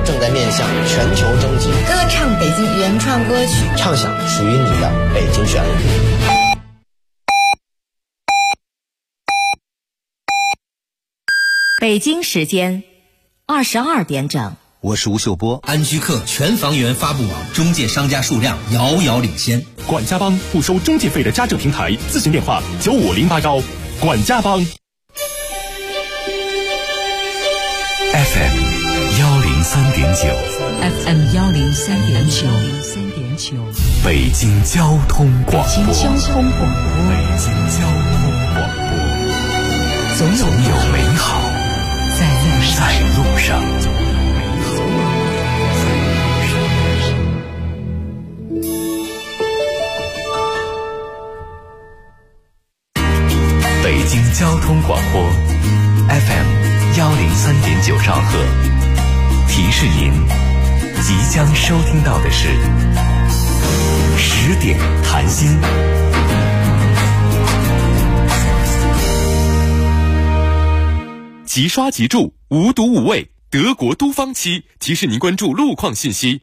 正在面向全球征集， 歌唱北京原创歌曲， 畅想属于你的北京旋律。 北京时间22点整， 我是吴秀波。 安居客全房源发布网中介商家数量遥遥领先。 管家帮不收中介费的家政平台，咨询电话95081。管家帮。 FM 103.9 FM 103.9 北京交通广播。 北京交通广播。 总有美好在路上。北京交通广播 FM 103.9兆赫，提示您即将收听到的是10点谈心。 即刷即住，无毒无味，德国都方漆提示您关注路况信息。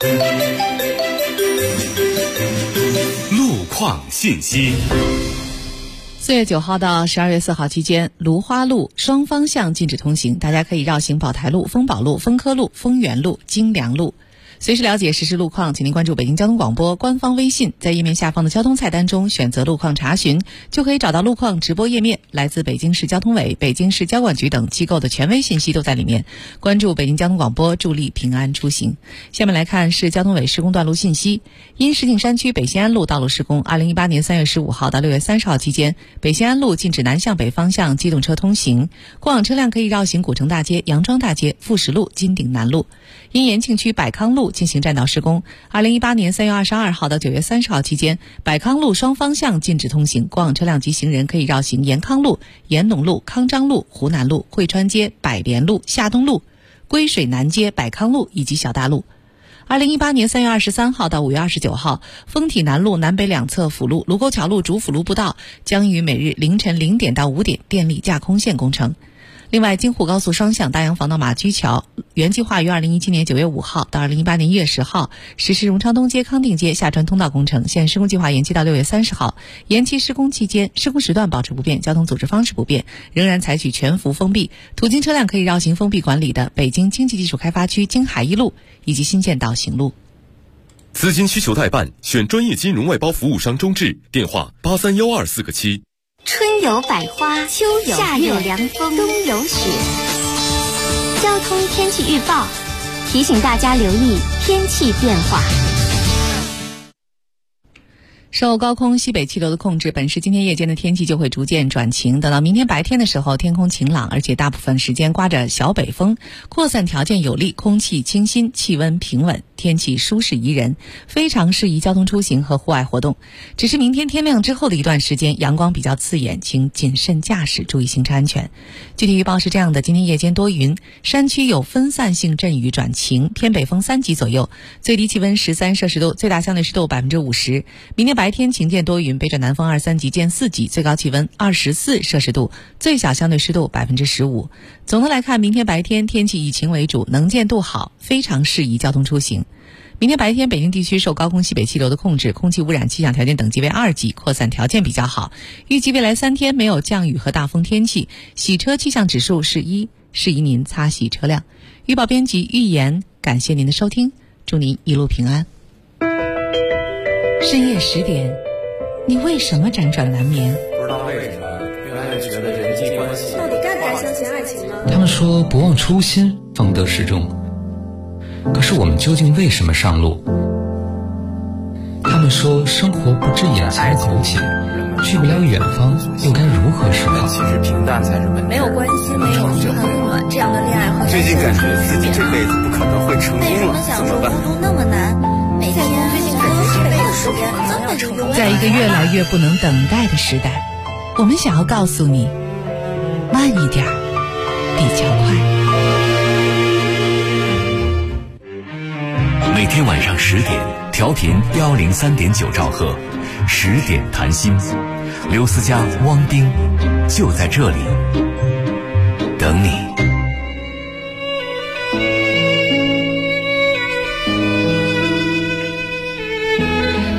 路况信息。 4月9号到12月4号期间，芦花路双方向禁止通行，大家可以绕行宝台路、丰宝路、丰科路、丰源路、京良路。随时了解实时路况，请您关注北京交通广播官方微信，在页面下方的交通菜单中选择路况查询，就可以找到路况直播页面，来自北京市交通委、北京市交管局等机构的权威信息都在里面。关注北京交通广播，助力平安出行。下面来看市交通委施工段路信息。因石景山区北新安路道路施工，2018年3月15号到6月30号期间，北新安路禁止南向北方向机动车通行，过往车辆可以绕行古城大街、杨庄大街、富石路、金鼎南路。因延庆区百康路进行占道施工，2018年3月22号到9月30号期间，百康路双方向禁止通行，过往车辆及行人可以绕行延康路、延农路、康章路、湖南路、汇川街、百联路、夏东路、归水南街、百康路以及小大路。2018年3月23号到5月29号，丰体南路南北两侧辅路、卢沟桥路主辅路步道将于每日凌晨0点到5点电力架空线工程。另外，京沪高速双向大洋房到马驹桥原计划于2017年9月5号到2018年1月10号实施荣昌东街、康定街下穿通道工程，现施工计划延期到6月30号。延期施工期间，施工时段保持不变，交通组织方式不变，仍然采取全幅封闭，途经车辆可以绕行封闭管理的北京经济技术开发区京海一路以及新建道行路。 资金需求代办，选专业金融外包服务商中智，电话831247个7。 春有百花，秋有夏有凉风，冬有雪。交通天气预报提醒大家留意天气变化。 受高空西北气流的控制，本市今天夜间的天气就会逐渐转晴，等到明天白天的时候，天空晴朗，而且大部分时间刮着小北风，扩散条件有利，空气清新，气温平稳，天气舒适宜人，非常适宜交通出行和户外活动。只是明天天亮之后的一段时间，阳光比较刺眼，请谨慎驾驶，注意行车安全。具体预报是这样的：今天夜间多云，山区有分散性阵雨转晴，偏北风3级左右，最低气温13摄氏度，最大相对湿度50%。明天白天晴间多云，北转南风2、3级见4级，最高气温24摄氏度，最小相对湿度15%。总的来看，明天白天天气以晴为主，能见度好，非常适宜交通出行。明天白天，北京地区受高空西北气流的控制，空气污染气象条件等级为2级，扩散条件比较好。预计未来3天没有降雨和大风天气，洗车气象指数是1，适宜您擦洗车辆。预报编辑预言，感谢您的收听，祝您一路平安。深夜10点，你为什么辗转难眠？ 不知道为什么，越来越觉得人际关系到底该不该相信爱情呢？ 他们说不忘初心，方得始终。可是我们究竟为什么上路？他们说生活不止眼前苟且，去不了远方，又该如何是好？ 其实平淡才是本质。 没有关系，没有平衡温暖，这样的恋爱会最近感觉自己这辈子不可能会成功了，怎么办？ 孤独那么难，每天最近感觉这辈子时间可能要成功。 在一个越来越不能等待的时代，我们想要告诉你，慢一点，比较快。 每天晚上10点，调频103.9兆赫，10点谈心，刘思佳、汪冰就在这里等你。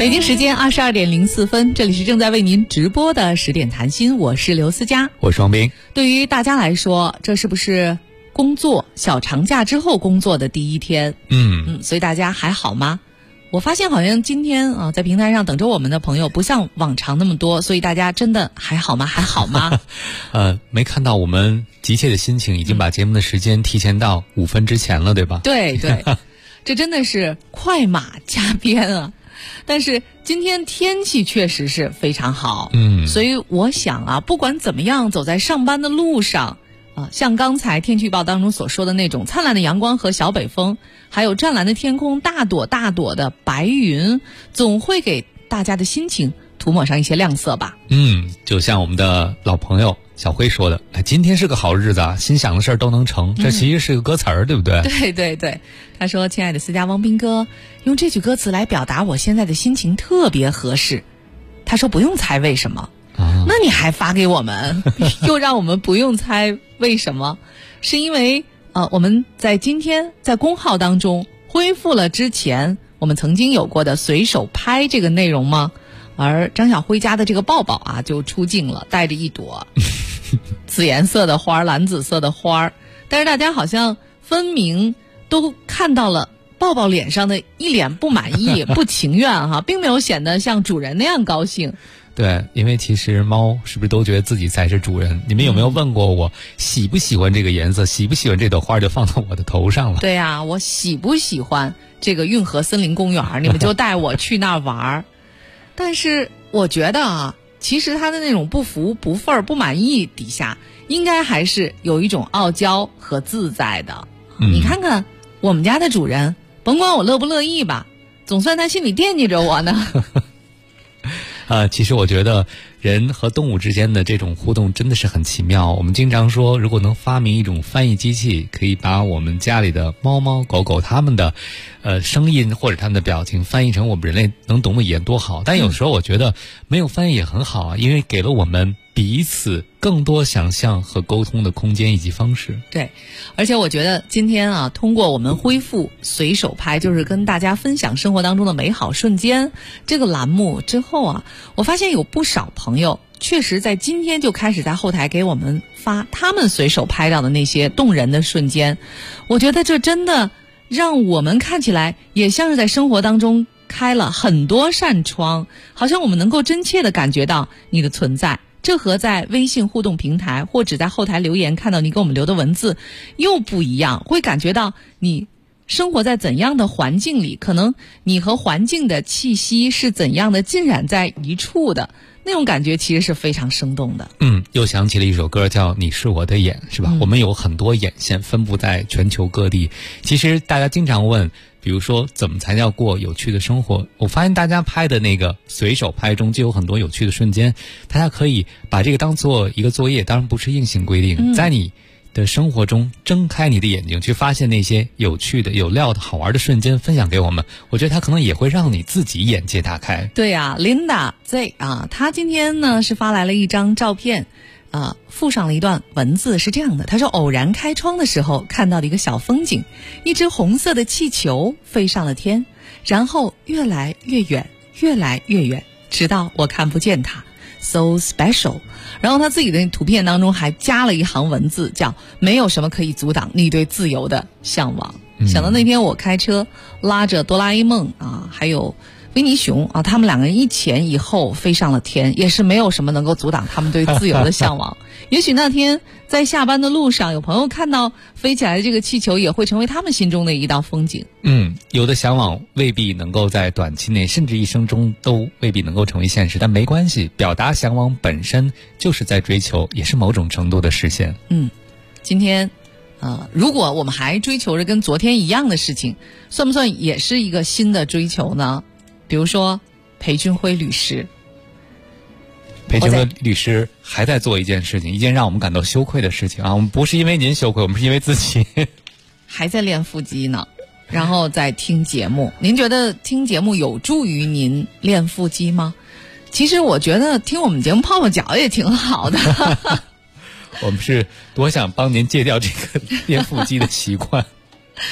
北京时间22点04分，这里是正在为您直播的10点谈心，我是刘思佳， 我是王斌。 对于大家来说，这是不是工作小长假之后工作的第一天？所以大家还好吗？我发现好像今天啊，在平台上等着我们的朋友不像往常那么多，所以大家真的还好吗？还好吗？ 没看到我们急切的心情，已经把节目的时间提前到5分之前了，对吧？ 对对，这真的是快马加鞭啊！但是今天天气确实是非常好，所以我想啊，不管怎么样，走在上班的路上像刚才天气预报当中所说的那种灿烂的阳光和小北风，还有湛蓝的天空，大朵大朵的白云，总会给大家的心情涂抹上一些亮色吧。 就像我们的老朋友小辉说的，今天是个好日子啊，心想的事儿都能成，这其实是个歌词儿，对不对？ 对对对，他说：“亲爱的思佳汪斌哥，用这句歌词来表达我现在的心情特别合适。”他说不用猜为什么。那你还发给我们，又让我们不用猜为什么？是因为我们在今天在公号当中恢复了之前我们曾经有过的随手拍这个内容吗？而张小辉家的这个抱抱啊就出镜了，带着一朵紫颜色的花，蓝紫色的花，但是大家好像分明都看到了抱抱脸上的一脸不满意不情愿哈，并没有显得像主人那样高兴。 对，因为其实猫是不是都觉得自己才是主人？你们有没有问过我喜不喜欢这个颜色，喜不喜欢这朵花，就放到我的头上了？ 对啊，我喜不喜欢这个运河森林公园，你们就带我去那儿玩。但是我觉得啊，其实他的那种不服不忿不满意底下，应该还是有一种傲娇和自在的。你看看我们家的主人，甭管我乐不乐意吧，总算他心里惦记着我呢。 其实我觉得人和动物之间的这种互动真的是很奇妙。我们经常说，如果能发明一种翻译机器，可以把我们家里的猫猫狗狗它们的声音或者它们的表情翻译成我们人类能懂的语言多好。但有时候我觉得没有翻译也很好啊，因为给了我们彼此更多想象和沟通的空间以及方式。 对，而且我觉得今天啊，通过我们恢复随手拍，就是跟大家分享生活当中的美好瞬间这个栏目之后啊，我发现有不少朋友确实在今天就开始在后台给我们发他们随手拍到的那些动人的瞬间。我觉得这真的让我们看起来也像是在生活当中开了很多扇窗，好像我们能够真切地感觉到你的存在。这和在微信互动平台或者在后台留言看到你给我们留的文字又不一样，会感觉到你生活在怎样的环境里，可能你和环境的气息是怎样的浸染在一处的，那种感觉其实是非常生动的。 又想起了一首歌叫《你是我的眼》，是吧？我们有很多眼线分布在全球各地。其实大家经常问，比如说怎么才叫过有趣的生活？我发现大家拍的那个随手拍中就有很多有趣的瞬间，大家可以把这个当做一个作业，当然不是硬性规定，在你的生活中睁开你的眼睛，去发现那些有趣的有料的好玩的瞬间，分享给我们。我觉得它可能也会让你自己眼界大开。 对啊， Linda Z 啊，她今天呢是发来了一张照片，附上了一段文字，是这样的。她说偶然开窗的时候看到的一个小风景，一只红色的气球飞上了天，然后越来越远越来越远，直到我看不见它， so special。 然后他自己的图片当中还加了一行文字，叫没有什么可以阻挡你对自由的向往。想到那天我开车拉着哆啦 A 梦啊，还有维尼熊啊，他们两个人一前一后飞上了天，也是没有什么能够阻挡他们对自由的向往。也许那天在下班的路上，有朋友看到飞起来的这个气球，也会成为他们心中的一道风景。 有的向往未必能够在短期内，甚至一生中都未必能够成为现实，但没关系，表达向往本身就是在追求，也是某种程度的实现。 今天如果我们还追求着跟昨天一样的事情，算不算也是一个新的追求呢？比如说裴俊辉律师， 裴俊辉律师还在做一件事情，一件让我们感到羞愧的事情啊！我们不是因为您羞愧，我们是因为自己还在练腹肌呢，然后在听节目。您觉得听节目有助于您练腹肌吗？其实我觉得听我们节目泡泡脚也挺好的。 我们是多想帮您戒掉这个练腹肌的习惯。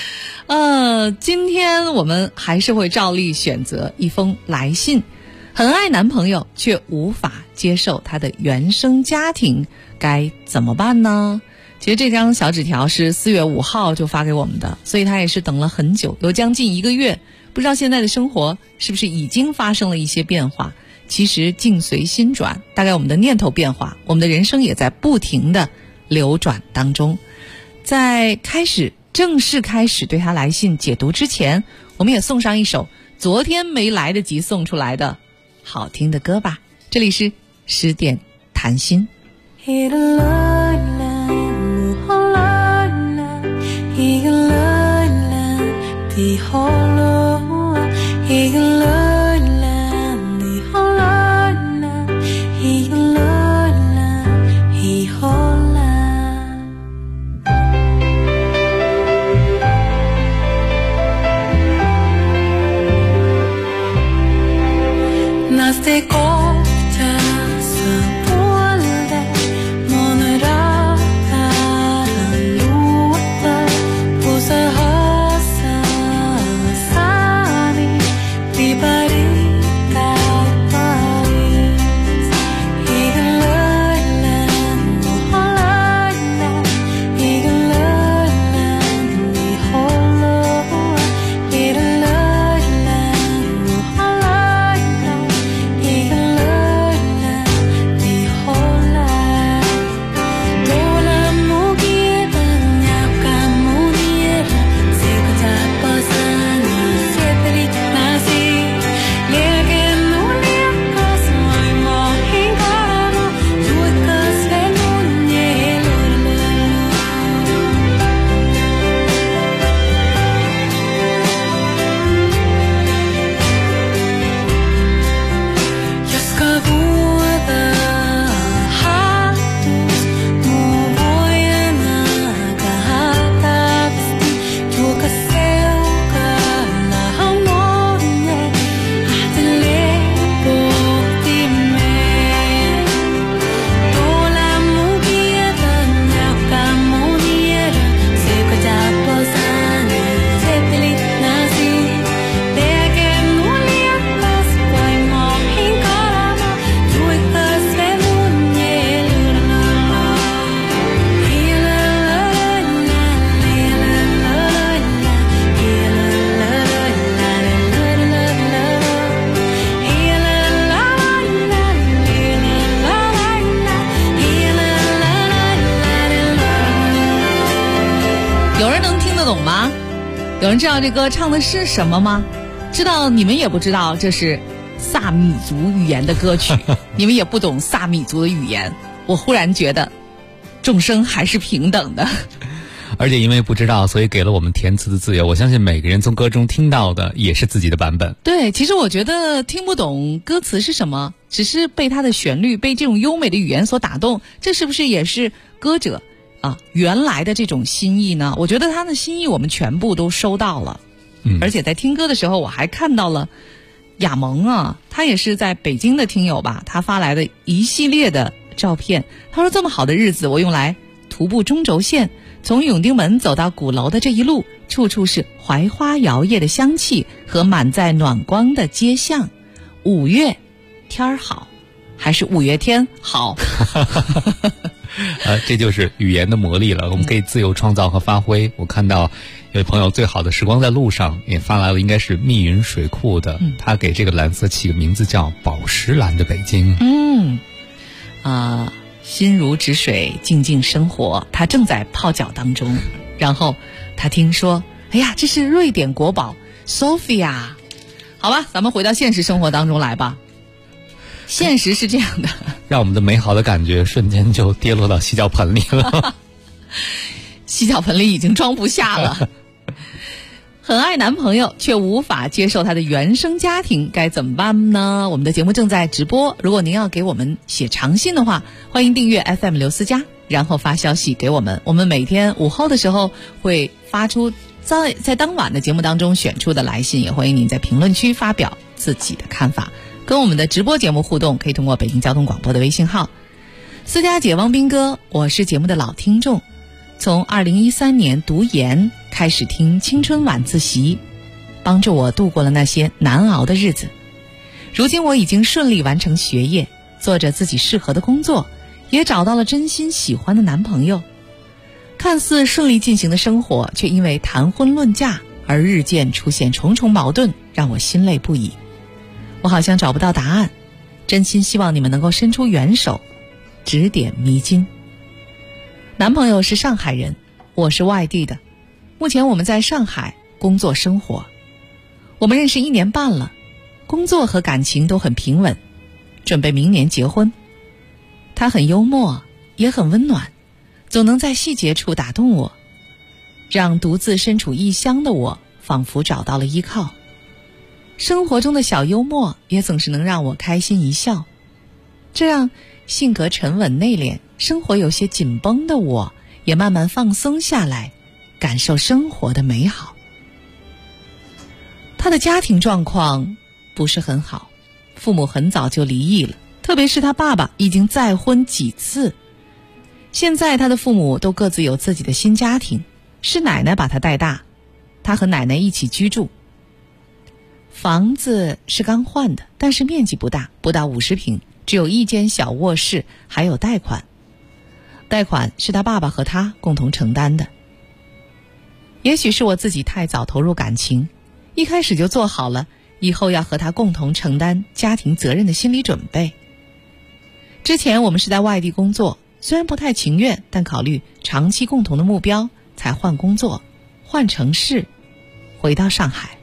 今天我们还是会照例选择一封来信。很爱男朋友却无法接受他的原生家庭，该怎么办呢？其实这张小纸条是4月5号就发给我们的，所以他也是等了很久，有将近1个月。不知道现在的生活是不是已经发生了一些变化？其实境随心转，大概我们的念头变化，我们的人生也在不停的流转当中。在正式开始对他来信解读之前，我们也送上一首昨天没来得及送出来的好听的歌吧。这里是10点谈心。有人知道这歌唱的是什么吗？知道你们也不知道，这是萨米族语言的歌曲你们也不懂萨米族的语言，我忽然觉得众生还是平等的。 而且因为不知道，所以给了我们填词的自由。我相信每个人从歌中听到的也是自己的版本。 对，其实我觉得听不懂歌词是什么，只是被它的旋律，被这种优美的语言所打动，这是不是也是歌者原来的这种心意呢？我觉得他的心意我们全部都收到了。而且在听歌的时候我还看到了亚萌他也是在北京的听友吧，他发来的一系列的照片。他说这么好的日子我用来徒步中轴线，从永定门走到鼓楼的这一路，处处是槐花摇曳的香气和满载暖光的街巷。5月天儿好，还是5月天好这就是语言的魔力了，我们可以自由创造和发挥。我看到有朋友最好的时光在路上也发来了，应该是密云水库的，他给这个蓝色起个名字叫宝石蓝的北京。 心如止水，静静生活。他正在泡脚当中，然后他听说，哎呀，这是瑞典国宝 Sophia。 好吧，咱们回到现实生活当中来吧。现实是这样的， 让我们的美好的感觉瞬间就跌落到洗脚盆里了洗脚盆里已经装不下了很爱男朋友却无法接受他的原生家庭，该怎么办呢？我们的节目正在直播，如果您要给我们写长信的话，欢迎订阅 FM 刘思佳，然后发消息给我们。我们每天午后的时候会发出在当晚的节目当中选出的来信，也欢迎您在评论区发表自己的看法。跟我们的直播节目互动，可以通过北京交通广播的微信号。思佳姐汪斌哥，我是节目的老听众。 从2013年读研开始听青春晚自习，帮助我度过了那些难熬的日子。如今我已经顺利完成学业，做着自己适合的工作，也找到了真心喜欢的男朋友。看似顺利进行的生活，却因为谈婚论嫁而日渐出现重重矛盾，让我心累不已。我好像找不到答案，真心希望你们能够伸出援手，指点迷津。男朋友是上海人，我是外地的，目前我们在上海工作生活。我们认识1年半了，工作和感情都很平稳，准备明年结婚。他很幽默，也很温暖，总能在细节处打动我，让独自身处异乡的我仿佛找到了依靠。生活中的小幽默也总是能让我开心一笑，这让性格沉稳内敛、生活有些紧绷的我也慢慢放松下来，感受生活的美好。他的家庭状况不是很好，父母很早就离异了，特别是他爸爸已经再婚几次。现在他的父母都各自有自己的新家庭，是奶奶把他带大，他和奶奶一起居住。房子是刚换的，但是面积不大，不到50平，只有1间小卧室，还有贷款。贷款是他爸爸和他共同承担的。也许是我自己太早投入感情，一开始就做好了以后要和他共同承担家庭责任的心理准备。之前我们是在外地工作，虽然不太情愿，但考虑长期共同的目标，才换工作、换城市，回到上海。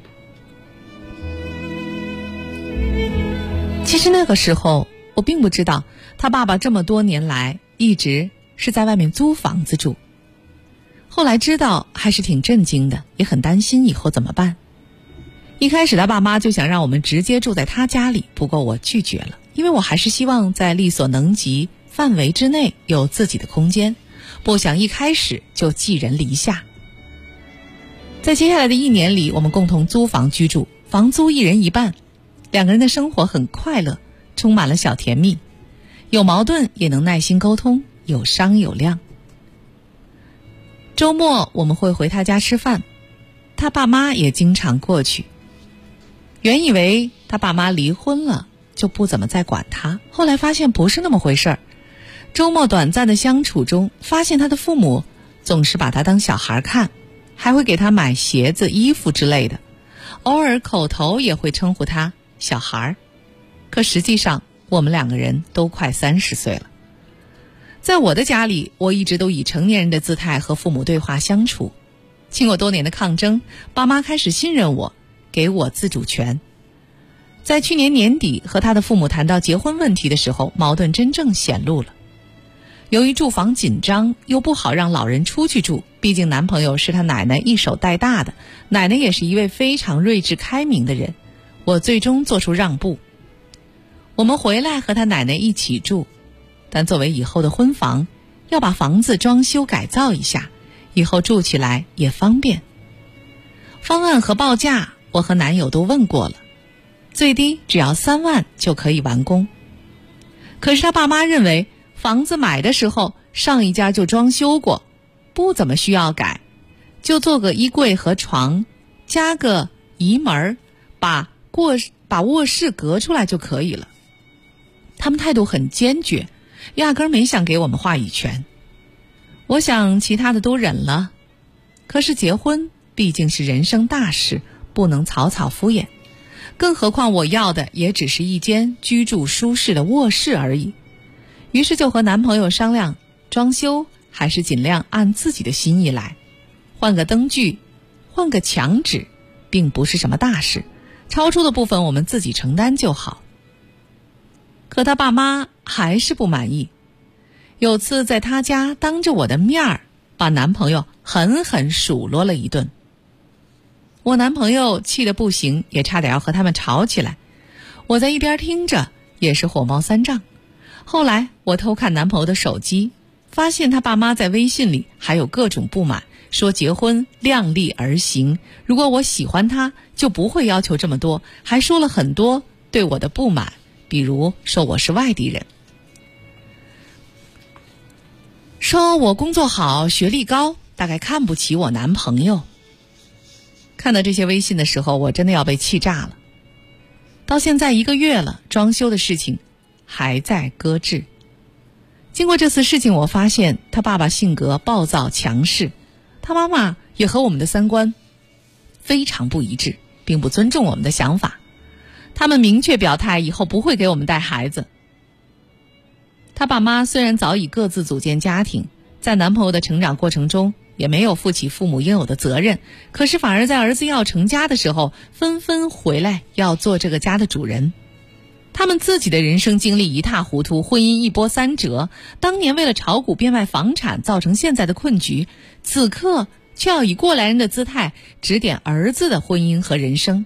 其实那个时候我并不知道他爸爸这么多年来一直是在外面租房子住。后来知道还是挺震惊的，也很担心以后怎么办。一开始他爸妈就想让我们直接住在他家里，不过我拒绝了，因为我还是希望在力所能及范围之内有自己的空间，不想一开始就寄人篱下。在接下来的1年里，我们共同租房居住，房租1人1半，2个人的生活很快乐，充满了小甜蜜，有矛盾也能耐心沟通，有商有量。周末我们会回他家吃饭，他爸妈也经常过去。原以为他爸妈离婚了，就不怎么再管他，后来发现不是那么回事儿。周末短暂的相处中，发现他的父母总是把他当小孩看，还会给他买鞋子、衣服之类的，偶尔口头也会称呼他小孩。可实际上我们2个人都快30岁了。在我的家里，我一直都以成年人的姿态和父母对话相处。经过多年的抗争，爸妈开始信任我，给我自主权。在去年年底和他的父母谈到结婚问题的时候，矛盾真正显露了。由于住房紧张，又不好让老人出去住，毕竟男朋友是他奶奶一手带大的，奶奶也是一位非常睿智开明的人，我最终做出让步。我们回来和他奶奶一起住，但作为以后的婚房，要把房子装修改造一下，以后住起来也方便。方案和报价我和男友都问过了，最低只要3万就可以完工。可是他爸妈认为房子买的时候上一家就装修过，不怎么需要改，就做个衣柜和床，加个移门，把卧室隔出来就可以了。他们态度很坚决，压根没想给我们话语权。我想其他的都忍了，可是结婚毕竟是人生大事，不能草草敷衍，更何况我要的也只是一间居住舒适的卧室而已。于是就和男朋友商量，装修还是尽量按自己的心意来，换个灯具，换个墙纸，并不是什么大事，超出的部分我们自己承担就好。可他爸妈还是不满意，有次在他家当着我的面儿，把男朋友狠狠数落了一顿。我男朋友气得不行，也差点要和他们吵起来。我在一边听着，也是火冒三丈。后来我偷看男朋友的手机，发现他爸妈在微信里还有各种不满，说结婚量力而行，如果我喜欢他就不会要求这么多，还说了很多对我的不满，比如说我是外地人。 说我工作好，学历高，大概看不起我男朋友。看到这些微信的时候，我真的要被气炸了。到现在1个月了，装修的事情还在搁置。经过这次事情，我发现他爸爸性格暴躁强势，他妈妈也和我们的三观非常不一致，并不尊重我们的想法。他们明确表态以后不会给我们带孩子。他爸妈虽然早已各自组建家庭，在男朋友的成长过程中也没有负起父母应有的责任，可是反而在儿子要成家的时候，纷纷回来要做这个家的主人。他们自己的人生经历一塌糊涂，婚姻一波三折，当年为了炒股变卖房产，造成现在的困局，此刻却要以过来人的姿态指点儿子的婚姻和人生。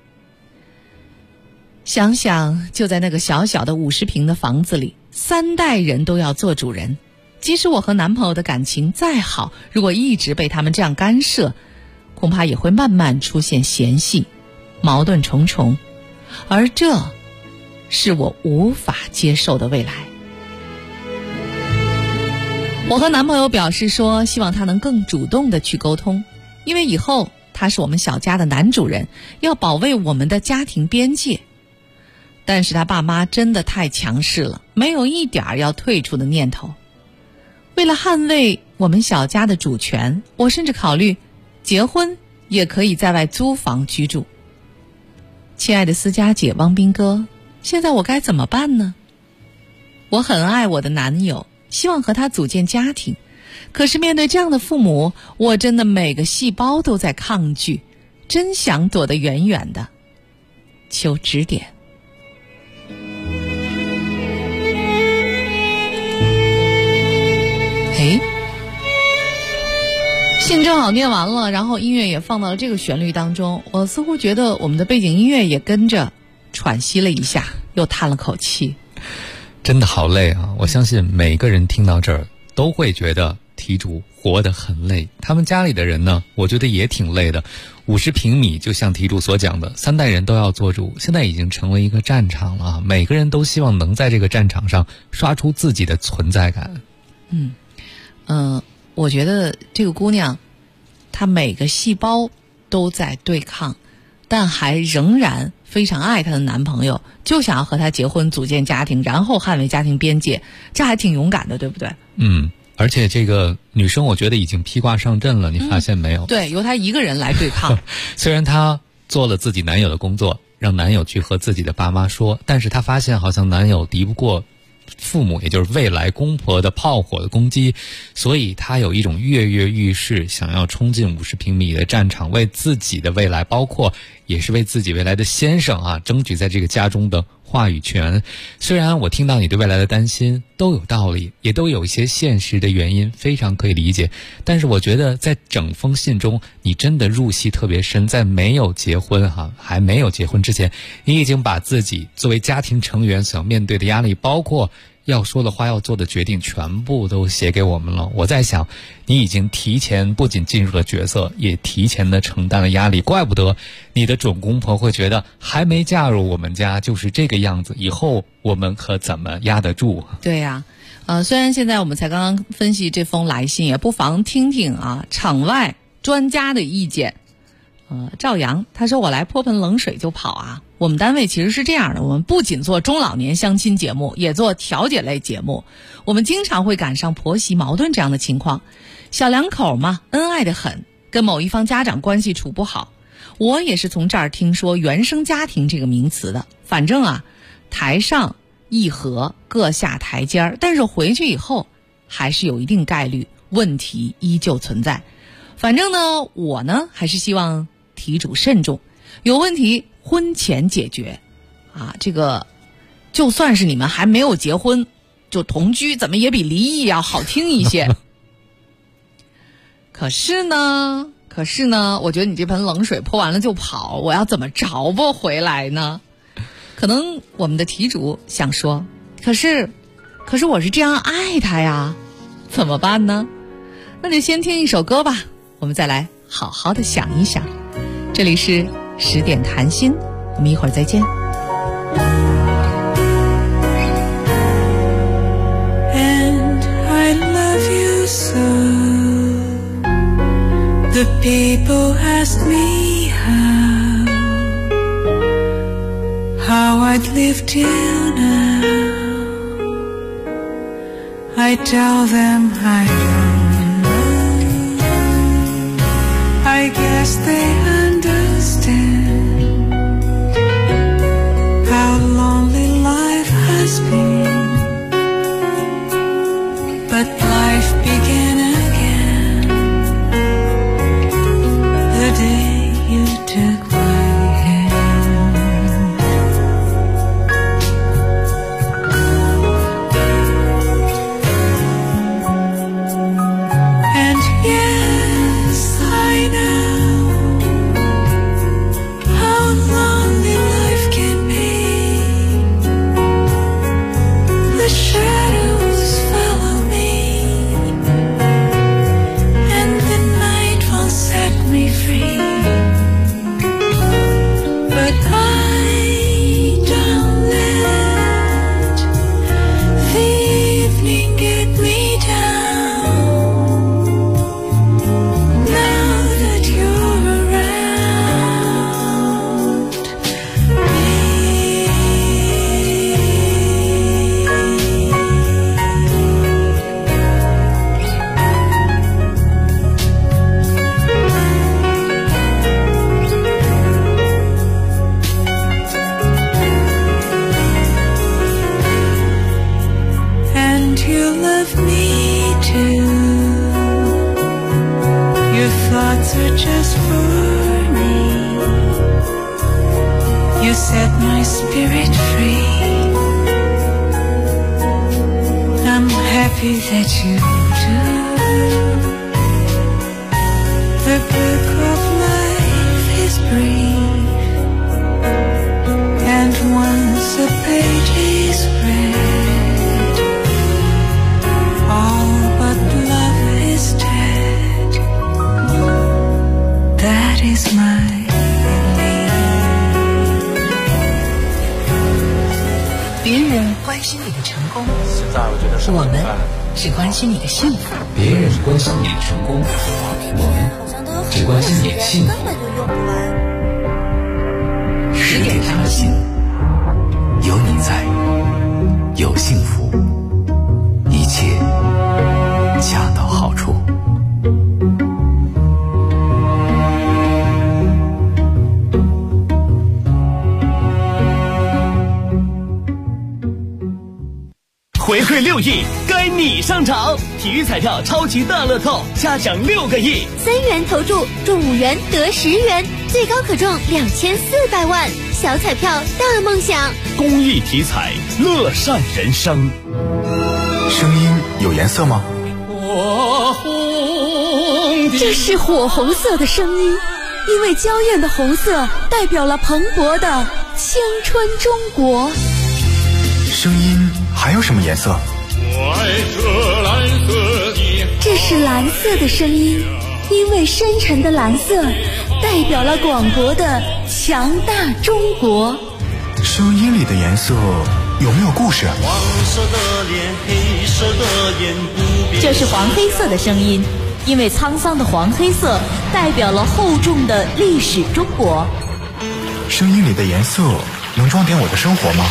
想想就在那个小小的50平的房子里，3代人都要做主人。即使我和男朋友的感情再好，如果一直被他们这样干涉，恐怕也会慢慢出现嫌隙，矛盾重重，而这是我无法接受的未来。我和男朋友表示说，希望他能更主动地去沟通，因为以后他是我们小家的男主人，要保卫我们的家庭边界。但是他爸妈真的太强势了，没有一点要退出的念头。为了捍卫我们小家的主权，我甚至考虑结婚也可以在外租房居住。亲爱的思佳姐、汪斌哥，现在我该怎么办呢？我很爱我的男友，希望和他组建家庭，可是面对这样的父母，我真的每个细胞都在抗拒，真想躲得远远的，求指点。信正好念完了，然后音乐也放到了这个旋律当中，我似乎觉得我们的背景音乐也跟着喘息了一下，又叹了口气。 真的好累啊！我相信每个人听到这儿都会觉得题主活得很累。他们家里的人呢，我觉得也挺累的。50平米就像题主所讲的，3代人都要做主，现在已经成为一个战场了，每个人都希望能在这个战场上刷出自己的存在感。 我觉得这个姑娘她每个细胞都在对抗，但还仍然非常爱她的男朋友，就想要和他结婚组建家庭，然后捍卫家庭边界，这还挺勇敢的，对不对？ 而且这个女生我觉得已经披挂上阵了，你发现没有？ 对，由她一个人来对抗。 虽然她做了自己男友的工作，让男友去和自己的爸妈说，但是她发现好像男友敌不过父母，也就是未来公婆的炮火的攻击，所以他有一种跃跃欲试，想要冲进50平米的战场，为自己的未来，包括也是为自己未来的先生争取在这个家中的话语权。虽然我听到你对未来的担心都有道理，也都有一些现实的原因，非常可以理解，但是我觉得在整封信中你真的入戏特别深。在没有结婚还没有结婚之前，你已经把自己作为家庭成员所要面对的压力，包括要说的话、要做的决定，全部都写给我们了。我在想，你已经提前不仅进入了角色，也提前的承担了压力，怪不得你的准公婆会觉得还没嫁入我们家就是这个样子，以后我们可怎么压得住？ 对呀，虽然现在我们才刚刚分析这封来信，也不妨听听场外专家的意见。赵阳他说，我来泼盆冷水就跑我们单位其实是这样的，我们不仅做中老年相亲节目，也做调解类节目，我们经常会赶上婆媳矛盾这样的情况，小两口嘛，恩爱得很，跟某一方家长关系处不好。我也是从这儿听说原生家庭这个名词的，反正台上议和，各下台阶儿，但是回去以后还是有一定概率问题依旧存在。反正呢，我呢还是希望题主慎重，有问题婚前解决这个就算是你们还没有结婚就同居，怎么也比离异要好听一些。可是呢，我觉得你这盆冷水泼完了就跑，我要怎么着不回来呢？可能我们的题主想说，可是我是这样爱他呀，怎么办呢？那就先听一首歌吧，我们再来好好的想一想。这里是10点谈心，我们一会儿再见。 And I love you The people ask me how I'd live till now. I tell them I don't know. I guess they understand how lonely life has been. But life began again the day you took my hand. And yes, I know how lonely life can be. The shadows follow me, and the night will set me free. But I don't let the evening get me down. Now that you're around me. And you love me too. Your thoughts are just for me. You set my spirit free. I'm happy that you do. The book of life is brief, and once a page is read, all but love is dead. That is my belief. 别人关心你的成功， 现在我觉得是我们只关心你的幸福。 别人关心你的成功，我们只关心你的幸福。 10点开心，有你在，有幸福，一切恰到好处。 回馈6亿，该你上场！体育彩票超级大乐透，下奖6个亿 ，3元投注中5元得10元，最高可中2400万。小彩票大梦想， 公益体彩，乐善人生。 声音有颜色吗？ 这是火红色的声音，因为娇艳的红色代表了蓬勃的青春中国。 声音还有什么颜色？ 这是蓝色的声音，因为深沉的蓝色代表了广博的强大中国。 声音里的颜色有没有故事？ 黄色的脸，黑色的眼，不变。 这是黄黑色的声音，因为沧桑的黄黑色代表了厚重的历史中国。 声音里的颜色能装点我的生活吗？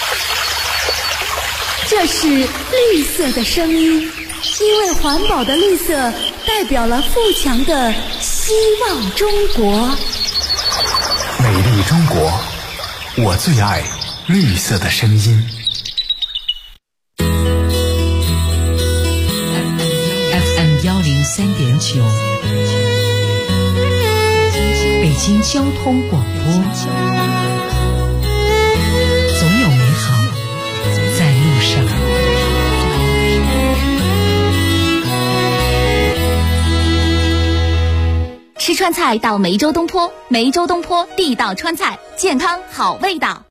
这是绿色的声音，因为环保的绿色代表了富强的希望中国。 美丽中国，我最爱绿色的声音。 FM 103.9，北京交通广播，总有美好在路上。 吃川菜到梅州东坡，梅州东坡地道川菜，健康好味道。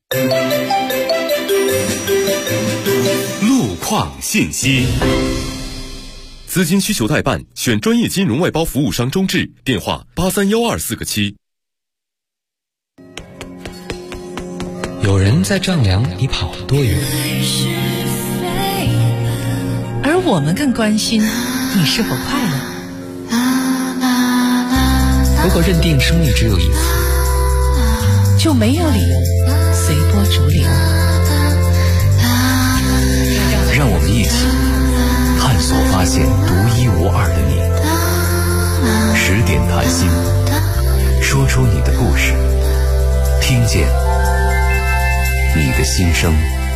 路况信息。资金需求代办，选专业金融外包服务商中智，电话831247个7。 有人在丈量你跑了多远， 而我们更关心你是否快乐。 如果认定生命只有一次， 就没有理由随波逐流。 让我们一起探索发现独一无二的你。10点谈心，说出你的故事，听见你的心声。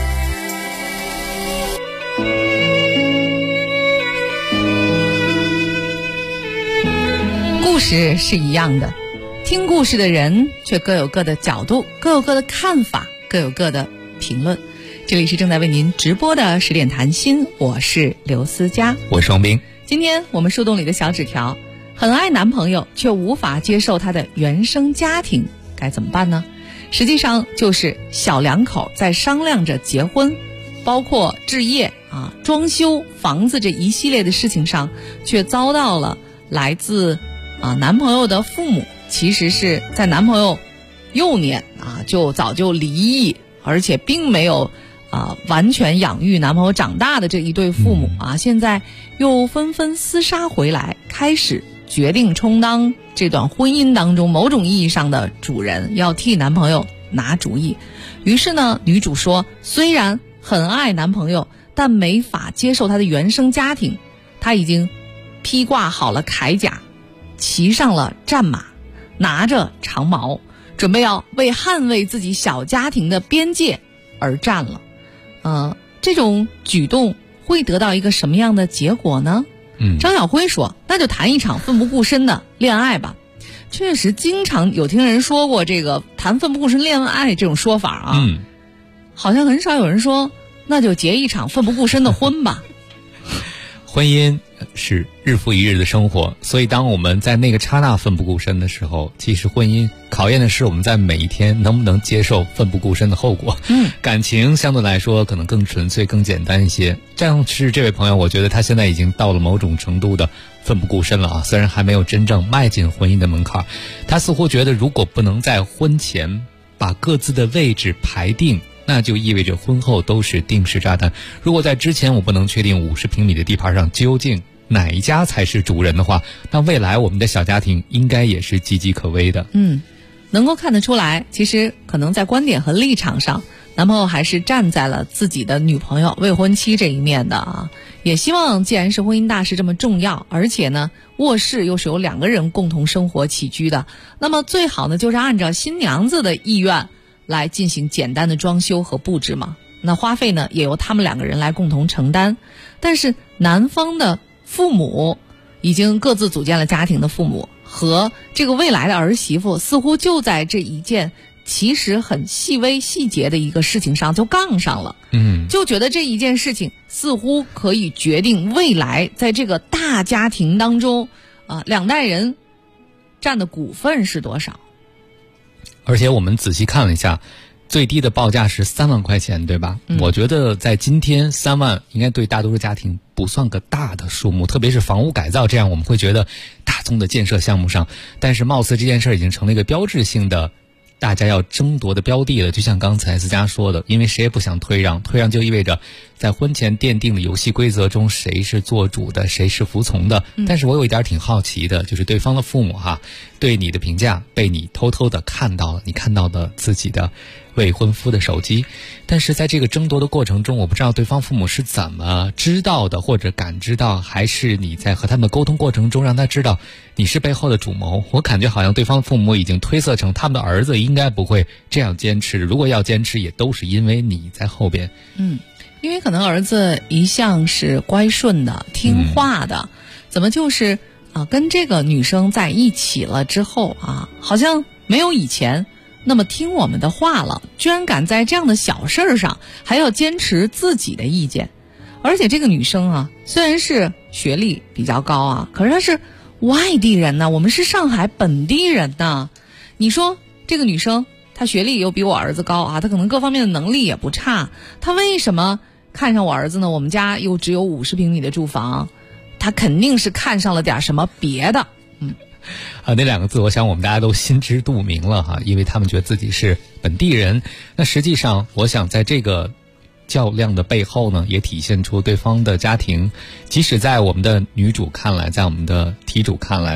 故事是一样的，听故事的人却各有各的角度，各有各的看法，各有各的评论。这里是正在为您直播的10点谈心，我是刘思佳， 我是王斌。 今天我们树洞里的小纸条，很爱男朋友却无法接受他的原生家庭，该怎么办呢？实际上就是小两口在商量着结婚，包括置业装修房子这一系列的事情上，却遭到了来自男朋友的父母，其实是在男朋友幼年就早就离异，而且并没有完全养育男朋友长大的这一对父母现在又纷纷厮杀回来，开始决定充当这段婚姻当中某种意义上的主人，要替男朋友拿主意。于是呢，女主说，虽然很爱男朋友，但没法接受他的原生家庭，她已经披挂好了铠甲，骑上了战马，拿着长矛，准备要为捍卫自己小家庭的边界而战了。这种举动会得到一个什么样的结果呢？张晓辉说，那就谈一场奋不顾身的恋爱吧。确实经常有听人说过这个谈奋不顾身恋爱这种说法好像很少有人说那就结一场奋不顾身的婚吧。 婚姻是日复一日的生活，所以当我们在那个刹那奋不顾身的时候，其实婚姻考验的是我们在每一天能不能接受奋不顾身的后果。感情相对来说可能更纯粹更简单一些。像是这位朋友，我觉得他现在已经到了某种程度的奋不顾身了虽然还没有真正迈进婚姻的门槛，他似乎觉得如果不能在婚前把各自的位置排定，那就意味着婚后都是定时炸弹。如果在之前我不能确定50平米的地盘上究竟哪一家才是主人的话，那未来我们的小家庭应该也是岌岌可危的。 能够看得出来，其实可能在观点和立场上，男朋友还是站在了自己的女朋友未婚妻这一面的也希望既然是婚姻大事这么重要，而且呢卧室又是由2个人共同生活起居的，那么最好呢就是按照新娘子的意愿来进行简单的装修和布置嘛。那花费呢也由他们2个人来共同承担。但是男方的父母已经各自组建了家庭的父母和这个未来的儿媳妇，似乎就在这一件其实很细微细节的一个事情上就杠上了。就觉得这一件事情似乎可以决定未来在这个大家庭当中2代人占的股份是多少。 而且我们仔细看了一下，最低的报价是3万块钱，对吧？我觉得在今天3万应该对大多数家庭不算个大的数目，特别是房屋改造这样我们会觉得大宗的建设项目上，但是貌似这件事已经成了一个标志性的大家要争夺的标的了。就像刚才思佳说的，因为谁也不想退让，退让就意味着在婚前奠定的游戏规则中谁是做主的，谁是服从的。但是我有一点挺好奇的，就是对方的父母对你的评价被你偷偷的看到了，你看到了自己的未婚夫的手机，但是在这个争夺的过程中，我不知道对方父母是怎么知道的或者感知到，还是你在和他们的沟通过程中让他知道你是背后的主谋。我感觉好像对方父母已经推测成他们的儿子应该不会这样坚持，如果要坚持也都是因为你在后边。 因为可能儿子一向是乖顺的听话的，怎么就是跟这个女生在一起了之后好像没有以前那么听我们的话了，居然敢在这样的小事上还要坚持自己的意见。而且这个女生虽然是学历比较高可是她是外地人呢，我们是上海本地人呢。你说这个女生她学历又比我儿子高她可能各方面的能力也不差，她为什么看上我儿子呢？我们家又只有50平米的住房，她肯定是看上了点什么别的。 那2个字我想我们大家都心知肚明了因为他们觉得自己是本地人。那实际上我想在这个较量的背后呢，也体现出对方的家庭，即使在我们的女主看来，在我们的题主看来，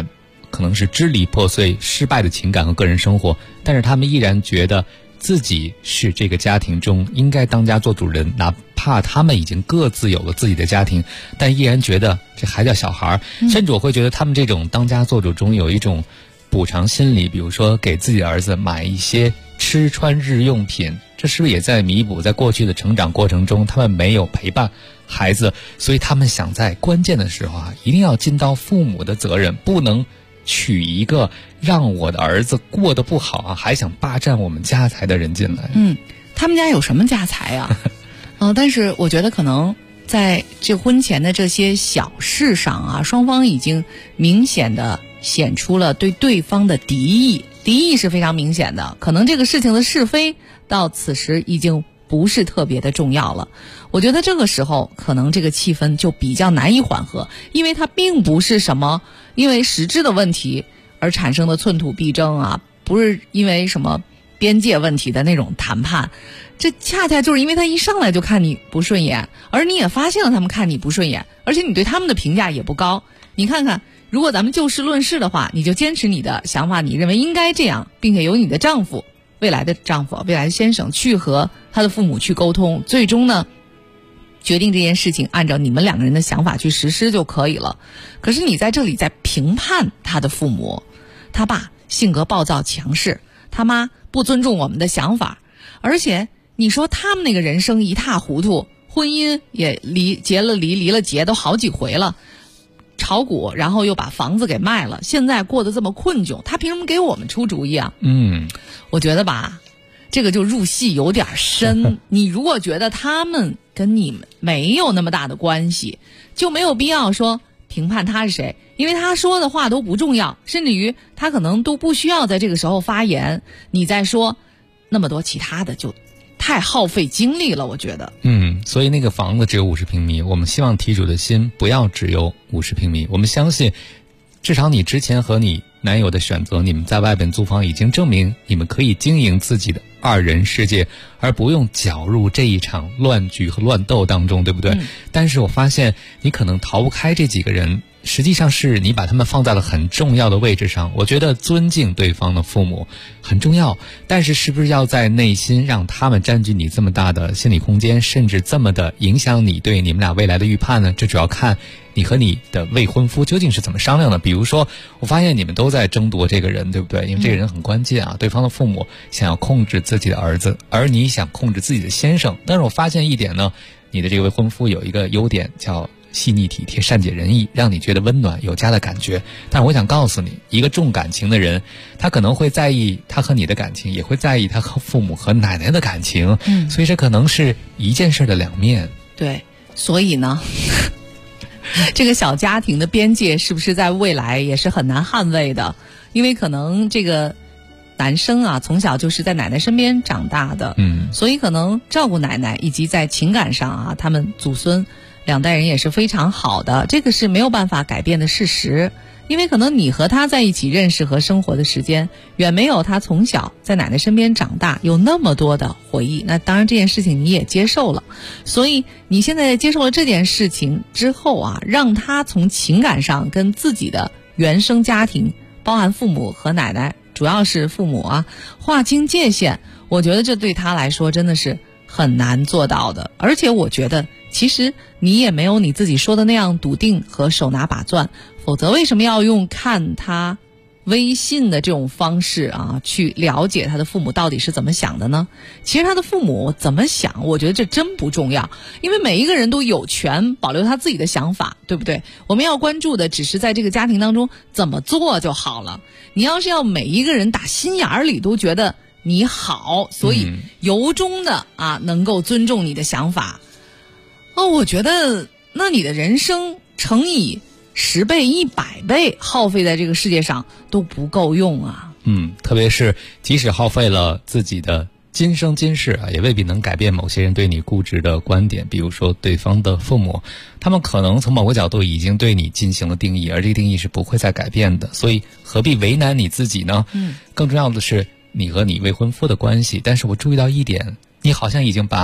可能是支离破碎、失败的情感和个人生活，但是他们依然觉得自己是这个家庭中应该当家做主人，哪怕他们已经各自有了自己的家庭，但依然觉得这还叫小孩。甚至我会觉得他们这种当家做主中有一种补偿心理，比如说给自己的儿子买一些吃穿日用品，这是不是也在弥补在过去的成长过程中他们没有陪伴孩子，所以他们想在关键的时候一定要尽到父母的责任，不能娶一个让我的儿子过得不好还想霸占我们家财的人进来。 他们家有什么家财啊？但是我觉得可能在这婚前的这些小事上双方已经明显的显出了对对方的敌意是非常明显的，可能这个事情的是非到此时已经不是特别的重要了。我觉得这个时候可能这个气氛就比较难以缓和，因为它并不是什么因为实质的问题而产生的寸土必争不是因为什么边界问题的那种谈判，这恰恰就是因为他一上来就看你不顺眼，而你也发现了他们看你不顺眼，而且你对他们的评价也不高。你看看，如果咱们就事论事的话，你就坚持你的想法，你认为应该这样，并且由你的丈夫，未来的丈夫，未来的先生去和他的父母去沟通，最终呢决定这件事情按照你们两个人的想法去实施就可以了。可是你在这里在评判他的父母，他爸性格暴躁强势，他妈不尊重我们的想法，而且你说他们那个人生一塌糊涂，婚姻也结了离了结都好几回了，炒股然后又把房子给卖了，现在过得这么困窘，他凭什么给我们出主意啊？我觉得吧，这个就入戏有点深。你如果觉得他们跟你们没有那么大的关系，就没有必要说评判他是谁，因为他说的话都不重要，甚至于他可能都不需要在这个时候发言，你再说那么多其他的就太耗费精力了，我觉得。 所以那个房子只有50平米，我们希望题主的心不要只有50平米。我们相信至少你之前和你男友的选择，你们在外边租房已经证明你们可以经营自己的二人世界，而不用搅入这一场乱局和乱斗当中，对不对？但是我发现你可能逃不开这几个人，实际上是你把他们放在了很重要的位置上。我觉得尊敬对方的父母很重要，但是是不是要在内心让他们占据你这么大的心理空间，甚至这么的影响你对你们俩未来的预判呢？这主要看你和你的未婚夫究竟是怎么商量的。比如说我发现你们都在争夺这个人，对不对？因为这个人很关键对方的父母想要控制自己的儿子，而你想控制自己的先生。但是我发现一点呢，你的这个未婚夫有一个优点叫细腻体贴善解人意，让你觉得温暖有家的感觉。但我想告诉你，一个重感情的人，他可能会在意他和你的感情，也会在意他和父母和奶奶的感情，所以这可能是一件事的两面。 对，所以呢这个小家庭的边界是不是在未来也是很难捍卫的？因为可能这个男生从小就是在奶奶身边长大的，所以可能照顾奶奶以及在情感上他们祖孙两代人也是非常好的，这个是没有办法改变的事实。因为可能你和他在一起认识和生活的时间远没有他从小在奶奶身边长大有那么多的回忆，那当然这件事情你也接受了，所以你现在接受了这件事情之后让他从情感上跟自己的原生家庭包含父母和奶奶，主要是父母划清界限，我觉得这对他来说真的是很难做到的。而且我觉得其实你也没有你自己说的那样笃定和手拿把攥，否则为什么要用看他微信的这种方式去了解他的父母到底是怎么想的呢？其实他的父母怎么想，我觉得这真不重要，因为每一个人都有权保留他自己的想法，对不对？我们要关注的只是在这个家庭当中怎么做就好了。你要是要每一个人打心眼里都觉得你好，所以由衷的能够尊重你的想法，我觉得那你的人生乘以10倍、100倍耗费在这个世界上都不够用特别是即使耗费了自己的今生今世也未必能改变某些人对你固执的观点。比如说对方的父母，他们可能从某个角度已经对你进行了定义，而这个定义是不会再改变的，所以何必为难你自己呢？更重要的是你和你未婚夫的关系。但是我注意到一点，你好像已经把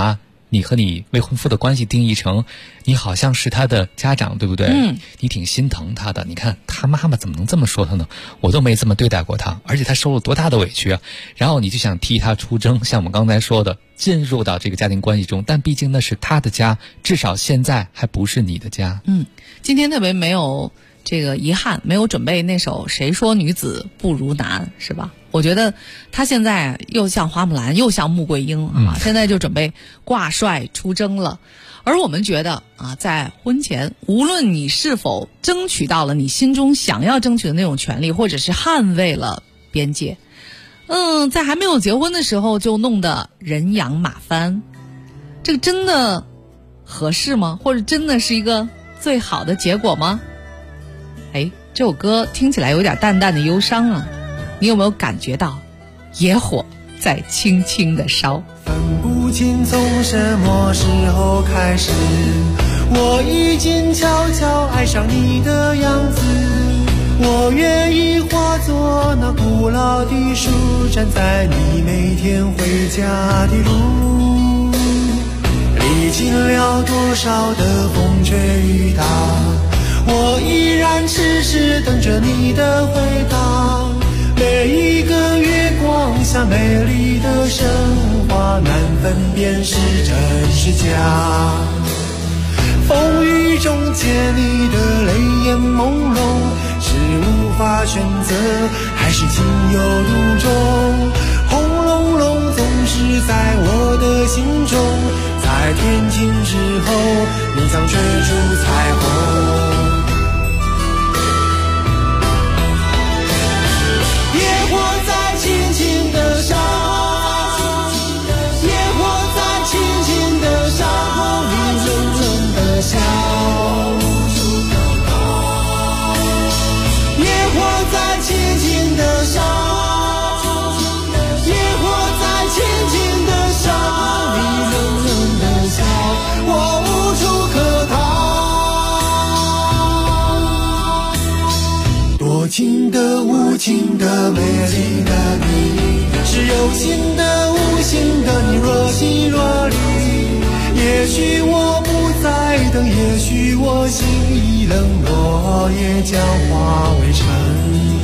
你和你未婚夫的关系定义成你好像是他的家长，对不对？你挺心疼他的，你看他妈妈怎么能这么说他呢？我都没这么对待过他，而且他受了多大的委屈啊！然后你就想替他出征，像我们刚才说的，进入到这个家庭关系中，但毕竟那是他的家，至少现在还不是你的家。 今天特别没有这个遗憾，没有准备那首谁说女子不如男，是吧？我觉得他现在又像花木兰又像穆桂英现在就准备挂帅出征了。而我们觉得在婚前无论你是否争取到了你心中想要争取的那种权利，或者是捍卫了边界，在还没有结婚的时候就弄得人仰马翻，这个真的合适吗？或者真的是一个最好的结果吗？这首歌听起来有点淡淡的忧伤啊，你有没有感觉到野火在轻轻的烧？ 分不清从什么时候开始，我已经悄悄爱上你的样子，我愿意化作那古老的树，站在你每天回家的路，历经了多少的风吹雨打，我依然痴痴等着你的回答。每一个月光下美丽的神话，难分辨是真是假。风雨中见你的泪眼朦胧，是无法选择还是情有独钟。轰隆隆总是在我的心中，在天晴之后你将吹出彩虹。轻轻地烧，野火在轻轻地烧，你冷冷地笑。野火在轻轻地烧，野火在轻轻地烧，你冷冷地笑，我无处可逃。多情的无情的美丽的你，是有心的无心的你，若即若离。也许我不再等，也许我心已冷落，也将化为尘。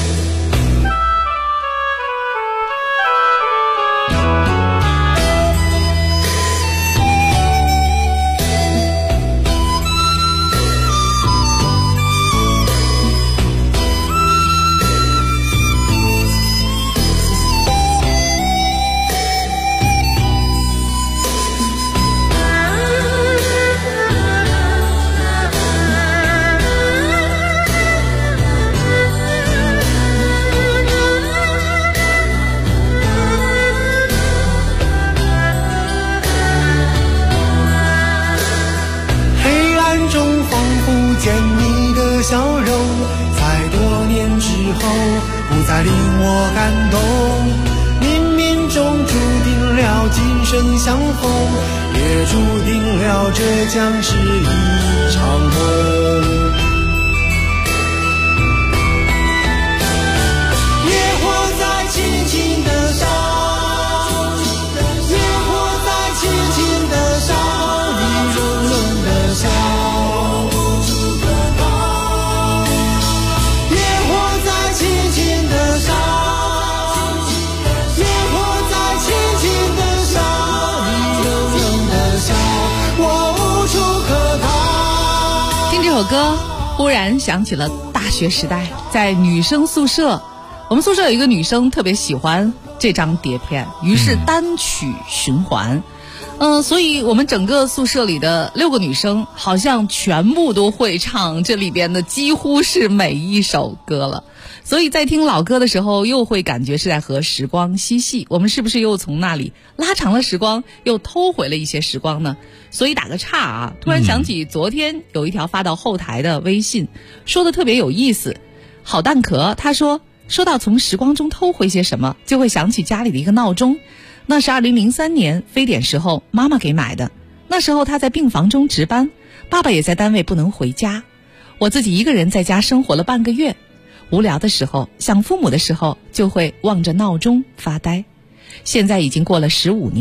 见你的笑容，在多年之后不再令我感动。冥冥中注定了今生相逢，也注定了这将是一场梦。野火在轻轻地烧，野火在轻轻地烧，你冷冷地笑。 这首歌忽然想起了大学时代，在女生宿舍，我们宿舍有一个女生特别喜欢这张碟片，于是单曲循环。所以我们整个宿舍里的6个女生好像全部都会唱这里边的几乎是每一首歌了。所以在听老歌的时候，又会感觉是在和时光嬉戏。我们是不是又从那里拉长了时光，又偷回了一些时光呢？所以打个岔啊，突然想起昨天有一条发到后台的微信，说的特别有意思。好蛋壳他说到从时光中偷回些什么，就会想起家里的一个闹钟。那是2003年非典时候妈妈给买的，那时候她在病房中值班，爸爸也在单位不能回家，我自己一个人在家生活了半个月。无聊的时候，想父母的时候，就会望着闹钟发呆。现在已经过了15年，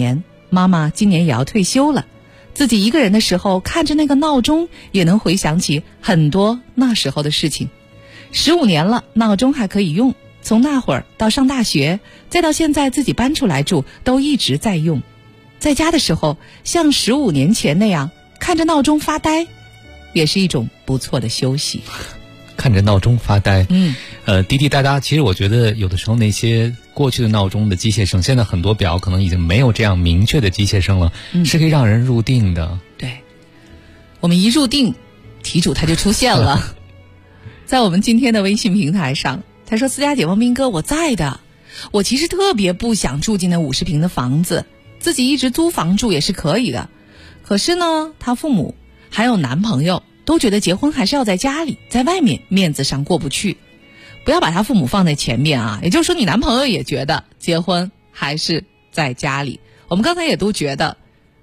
妈妈今年也要退休了，自己一个人的时候看着那个闹钟，也能回想起很多那时候的事情。15年了，闹钟还可以用，从那会儿到上大学，再到现在自己搬出来住，都一直在用。在家的时候，像15年前那样看着闹钟发呆，也是一种不错的休息。 看着闹钟发呆，滴滴答答。其实我觉得有的时候那些过去的闹钟的机械声，现在很多表可能已经没有这样明确的机械声了，是可以让人入定的。 对，我们一入定，题主他就出现了。在我们今天的微信平台上，他说：思佳姐、汪斌哥，我在的。我其实特别不想住进那50平的房子，自己一直租房住也是可以的。可是呢，他父母还有男朋友都觉得结婚还是要在家里，在外面面子上过不去。不要把他父母放在前面啊，也就是说你男朋友也觉得结婚还是在家里。我们刚才也都觉得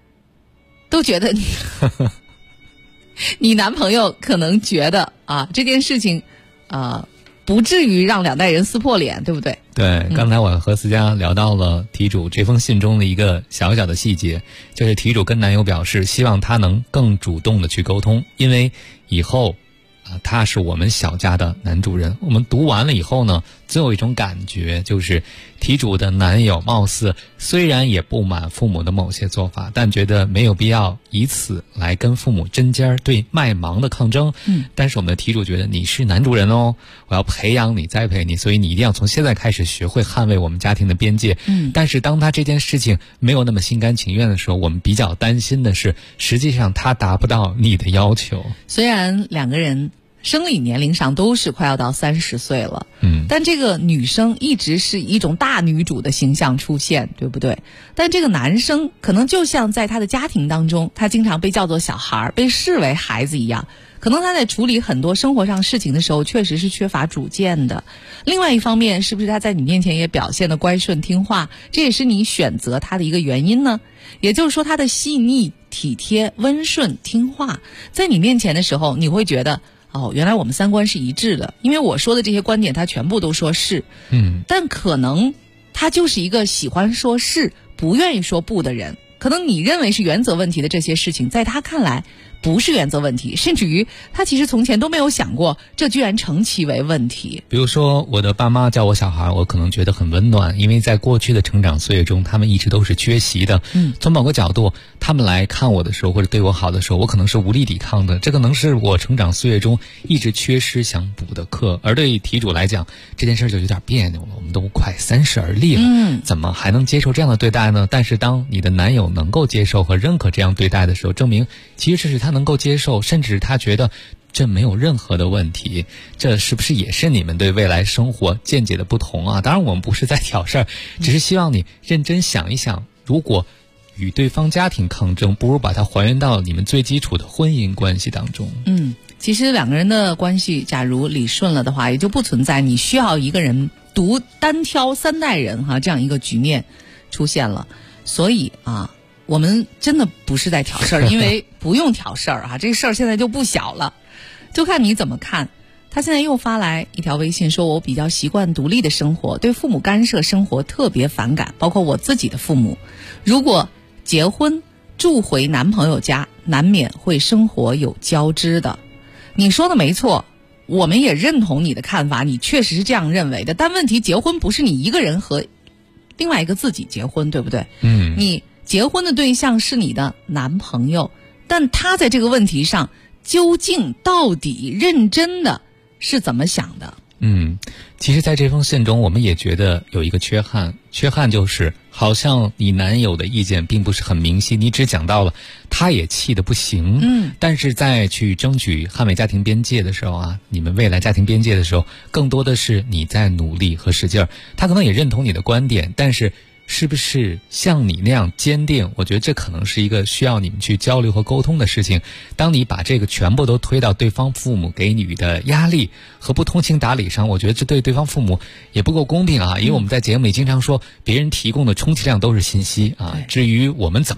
你男朋友可能觉得啊，这件事情不至于让两代人撕破脸，对不对？ 对，刚才我和思佳聊到了题主这封信中的一个小小的细节，就是题主跟男友表示希望他能更主动的去沟通，因为以后他是我们小家的男主人。我们读完了以后呢，最后一种感觉就是题主的男友貌似虽然也不满父母的某些做法，但觉得没有必要以此来跟父母针尖对麦芒的抗争。但是我们的题主觉得你是男主人哦，我要培养你栽培你，所以你一定要从现在开始学会捍卫我们家庭的边界。但是当他这件事情没有那么心甘情愿的时候，我们比较担心的是实际上他达不到你的要求。 虽然两个人生理年龄上都是快要到30岁了，但这个女生一直是一种大女主的形象出现，对不对？但这个男生可能就像在他的家庭当中，他经常被叫做小孩，被视为孩子一样，可能他在处理很多生活上事情的时候确实是缺乏主见的。另外一方面，是不是他在你面前也表现得乖顺听话，这也是你选择他的一个原因呢？也就是说，他的细腻体贴温顺听话，在你面前的时候你会觉得原来我们三观是一致的，因为我说的这些观点他全部都说是。但可能他就是一个喜欢说是不愿意说不的人，可能你认为是原则问题的这些事情在他看来不是原则问题，甚至于他其实从前都没有想过这居然成其为问题。 比如说我的爸妈叫我小孩，我可能觉得很温暖，因为在过去的成长岁月中他们一直都是缺席的。从某个角度他们来看我的时候或者对我好的时候，我可能是无力抵抗的，这可能是我成长岁月中一直缺失想补的课。而对于题主来讲，这件事就有点别扭了，我们都快30而立了，怎么还能接受这样的对待呢？但是当你的男友能够接受和认可这样对待的时候，证明其实这是他能够接受，甚至他觉得这没有任何的问题。这是不是也是你们对未来生活见解的不同啊？当然我们不是在挑事儿，只是希望你认真想一想，如果与对方家庭抗争，不如把它还原到你们最基础的婚姻关系当中。 其实两个人的关系假如理顺了的话，也就不存在你需要一个人单挑3代人这样一个局面出现了。所以我们真的不是在挑事儿，因为不用挑事儿这个事儿现在就不小了，就看你怎么看。他现在又发来一条微信说，我比较习惯独立的生活，对父母干涉生活特别反感，包括我自己的父母。如果结婚住回男朋友家，难免会生活有交织的。你说的没错，我们也认同你的看法，你确实是这样认为的。但问题，结婚不是你一个人和另外一个自己结婚，对不对？你结婚的对象是你的男朋友，但他在这个问题上究竟到底认真的是怎么想的？ 其实在这封信中我们也觉得有一个缺憾就是好像你男友的意见并不是很明晰，你只讲到了他也气得不行。但是在去争取捍卫家庭边界的时候你们未来家庭边界的时候，更多的是你在努力和使劲儿。他可能也认同你的观点，但是是不是像你那样坚定，我觉得这可能是一个需要你们去交流和沟通的事情。当你把这个全部都推到对方父母给你的压力和不通情达理上，我觉得这对对方父母也不够公平因为我们在节目里经常说别人提供的充其量都是信息至于我们怎么做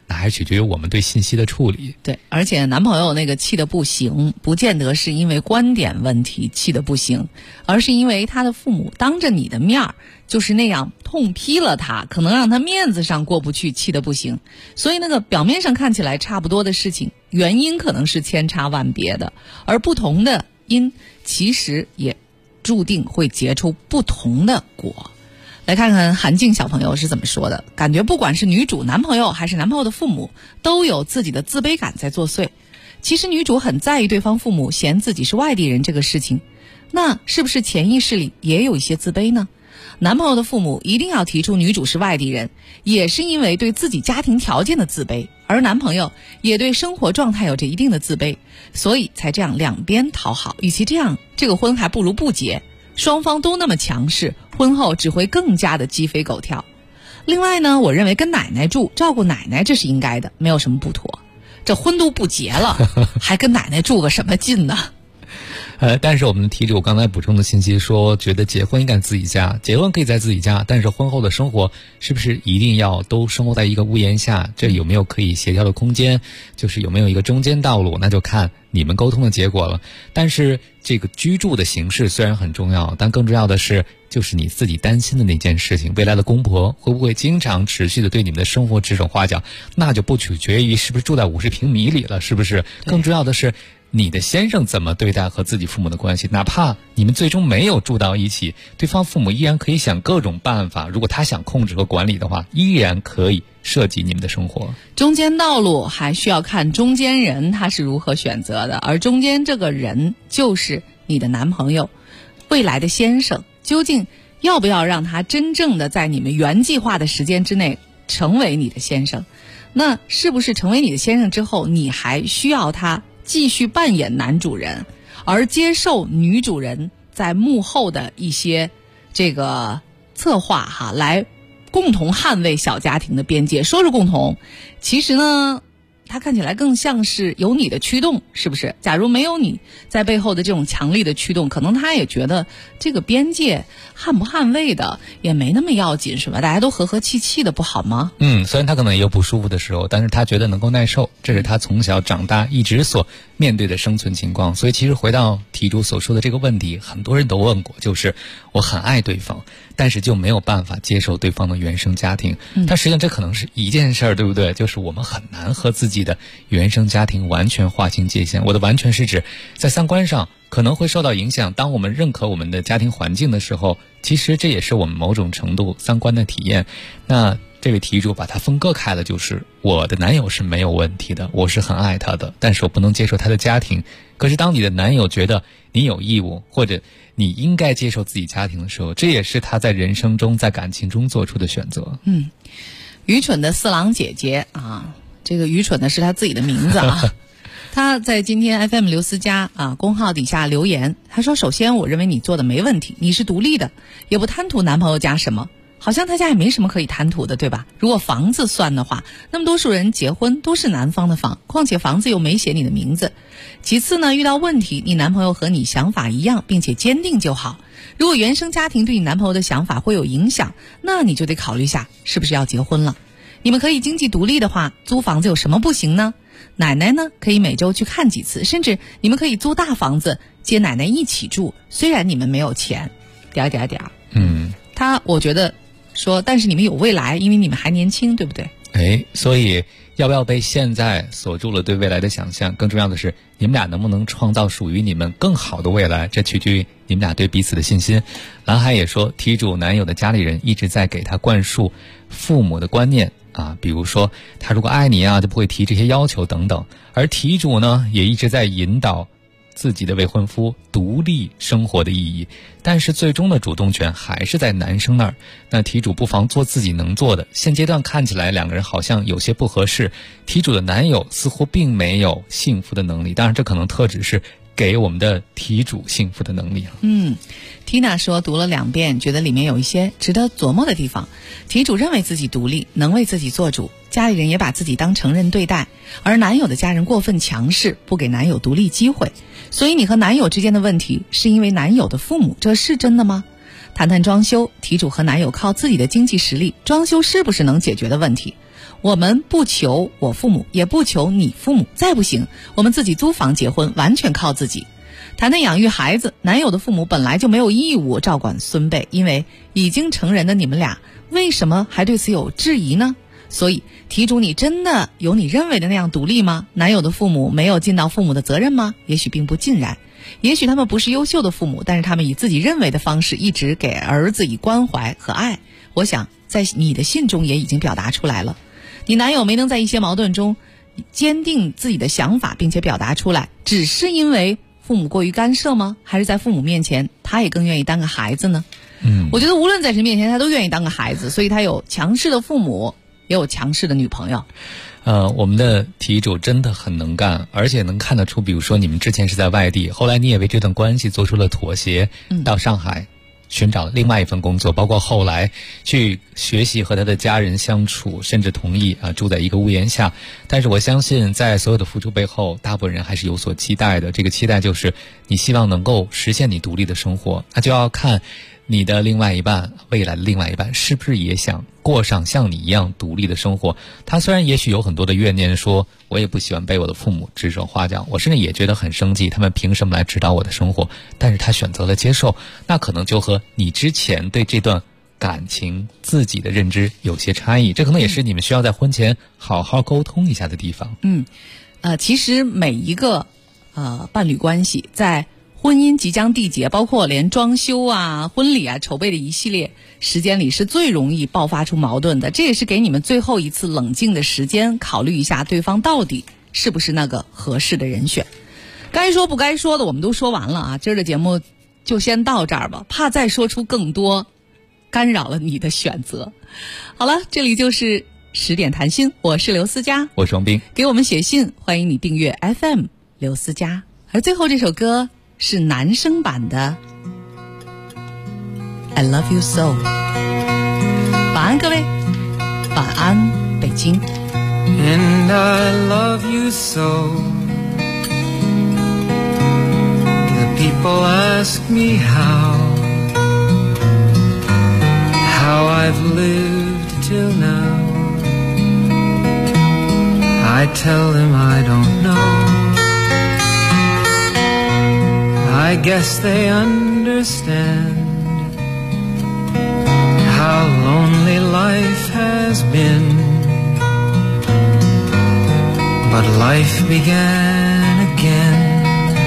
那还是取决于我们对信息的处理。 对，而且男朋友那个气得不行，不见得是因为观点问题气得不行，而是因为他的父母当着你的面儿就是那样痛批了他，可能让他面子上过不去，气得不行。所以那个表面上看起来差不多的事情，原因可能是千差万别的，而不同的因其实也注定会结出不同的果。来看看韩静小朋友是怎么说的，感觉不管是女主男朋友还是男朋友的父母，都有自己的自卑感在作祟。其实女主很在意对方父母嫌自己是外地人这个事情，那是不是潜意识里也有一些自卑呢？男朋友的父母一定要提出女主是外地人，也是因为对自己家庭条件的自卑，而男朋友也对生活状态有着一定的自卑，所以才这样两边讨好。与其这样，这个婚还不如不结，双方都那么强势，婚后只会更加的鸡飞狗跳。另外呢，我认为跟奶奶住，照顾奶奶这是应该的，没有什么不妥。这婚都不结了，还跟奶奶住个什么劲呢？ 但是我们的题主刚才补充的信息说，觉得结婚应该自己家，结婚可以在自己家，但是婚后的生活是不是一定要都生活在一个屋檐下？这有没有可以协调的空间？就是有没有一个中间道路？那就看你们沟通的结果了。但是这个居住的形式虽然很重要，但更重要的是，就是你自己担心的那件事情，未来的公婆会不会经常持续的对你们的生活指手画脚？那就不取决于是不是住在50平米里了，是不是？更重要的是你的先生怎么对待和自己父母的关系，哪怕你们最终没有住到一起，对方父母依然可以想各种办法，如果他想控制和管理的话，依然可以设计你们的生活。 中间道路还需要看中间人他是如何选择的，而中间这个人就是你的男朋友，未来的先生，究竟要不要让他真正的在你们原计划的时间之内成为你的先生？那是不是成为你的先生之后，你还需要他继续扮演男主人，而接受女主人在幕后的一些这个策划来共同捍卫小家庭的边界？说是共同，其实呢它看起来更像是有你的驱动，是不是？假如没有你在背后的这种强力的驱动，可能他也觉得这个边界捍不捍卫的也没那么要紧，是吧？大家都和和气气的，不好吗？ 虽然他可能也有不舒服的时候，但是他觉得能够耐受，这是他从小长大一直所面对的生存情况。所以其实回到题主所说的这个问题，很多人都问过，就是我很爱对方，但是就没有办法接受对方的原生家庭。但实际上这可能是一件事儿，对不对？就是我们很难和自己的原生家庭完全划清界限。我的完全是指在三观上可能会受到影响，当我们认可我们的家庭环境的时候，其实这也是我们某种程度三观的体验。那这位题主把它分割开了，就是我的男友是没有问题的，我是很爱他的，但是我不能接受他的家庭。可是当你的男友觉得你有义务或者你应该接受自己家庭的时候，这也是他在人生中在感情中做出的选择。 愚蠢的四郎姐姐啊，这个愚蠢的是他自己的名字啊。他在今天 FM 刘思佳公号底下留言，他说：首先我认为你做的没问题，你是独立的，也不贪图男朋友家什么，好像他家也没什么可以贪图的，对吧？如果房子算的话，那么多数人结婚都是男方的房，况且房子又没写你的名字。其次呢，遇到问题你男朋友和你想法一样并且坚定就好，如果原生家庭对你男朋友的想法会有影响，那你就得考虑下是不是要结婚了。你们可以经济独立的话，租房子有什么不行呢？奶奶呢可以每周去看几次，甚至你们可以租大房子接奶奶一起住，虽然你们没有钱我觉得说但是你们有未来，因为你们还年轻，对不对？ 所以要不要被现在锁住了对未来的想象，更重要的是你们俩能不能创造属于你们更好的未来，这取决于你们俩对彼此的信心。蓝海也说，题主男友的家里人一直在给他灌输父母的观念比如说他如果爱你就不会提这些要求等等，而题主呢也一直在引导自己的未婚夫独立生活的意义，但是最终的主动权还是在男生那儿。那题主不妨做自己能做的，现阶段看起来两个人好像有些不合适，题主的男友似乎并没有幸福的能力，当然这可能特指是给我们的题主幸福的能力。 Tina 说读了2遍，觉得里面有一些值得琢磨的地方。题主认为自己独立，能为自己做主，家里人也把自己当成人对待，而男友的家人过分强势，不给男友独立机会。所以你和男友之间的问题是因为男友的父母，这是真的吗？谈谈装修，题主和男友靠自己的经济实力，装修是不是能解决的问题？ 我们不求我父母，也不求你父母，再不行我们自己租房结婚，完全靠自己。谈谈养育孩子，男友的父母本来就没有义务照管孙辈，因为已经成人的你们俩为什么还对此有质疑呢？所以题主，你真的有你认为的那样独立吗？男友的父母没有尽到父母的责任吗？也许并不尽然，也许他们不是优秀的父母，但是他们以自己认为的方式一直给儿子以关怀和爱。我想在你的信中也已经表达出来了。你男友没能在一些矛盾中坚定自己的想法并且表达出来，只是因为父母过于干涉吗？还是在父母面前他也更愿意当个孩子呢？我觉得无论在谁面前他都愿意当个孩子，所以他有强势的父母，也有强势的女朋友。 我们的题主真的很能干，而且能看得出，比如说你们之前是在外地，后来你也为这段关系做出了妥协，到上海寻找另外一份工作，包括后来去学习和他的家人相处，甚至同意住在一个屋檐下。但是我相信在所有的付出背后，大部分人还是有所期待的，这个期待就是你希望能够实现你独立的生活，那就要看你的另外一半，未来的另外一半是不是也想过上像你一样独立的生活。他虽然也许有很多的怨念，说我也不喜欢被我的父母指手画脚，我甚至也觉得很生气，他们凭什么来指导我的生活，但是他选择了接受，那可能就和你之前对这段感情自己的认知有些差异，这可能也是你们需要在婚前好好沟通一下的地方。 其实每一个伴侣关系在婚姻即将缔结，包括连装修啊、婚礼啊筹备的一系列时间里，是最容易爆发出矛盾的。这也是给你们最后一次冷静的时间，考虑一下对方到底是不是那个合适的人选。该说不该说的我们都说完了啊，今儿的节目就先到这儿吧，怕再说出更多干扰了你的选择。好了，这里就是10点谈心，我是刘思佳， 我是王斌。 给我们写信，欢迎你订阅 FM 刘思佳。而最后这首歌是男生版的 I Love You So。 晚安各位，晚安北京。 And I love you so. The people ask me how I've lived till now. I tell them I don't know. I guess they understand how lonely life has been. But life began again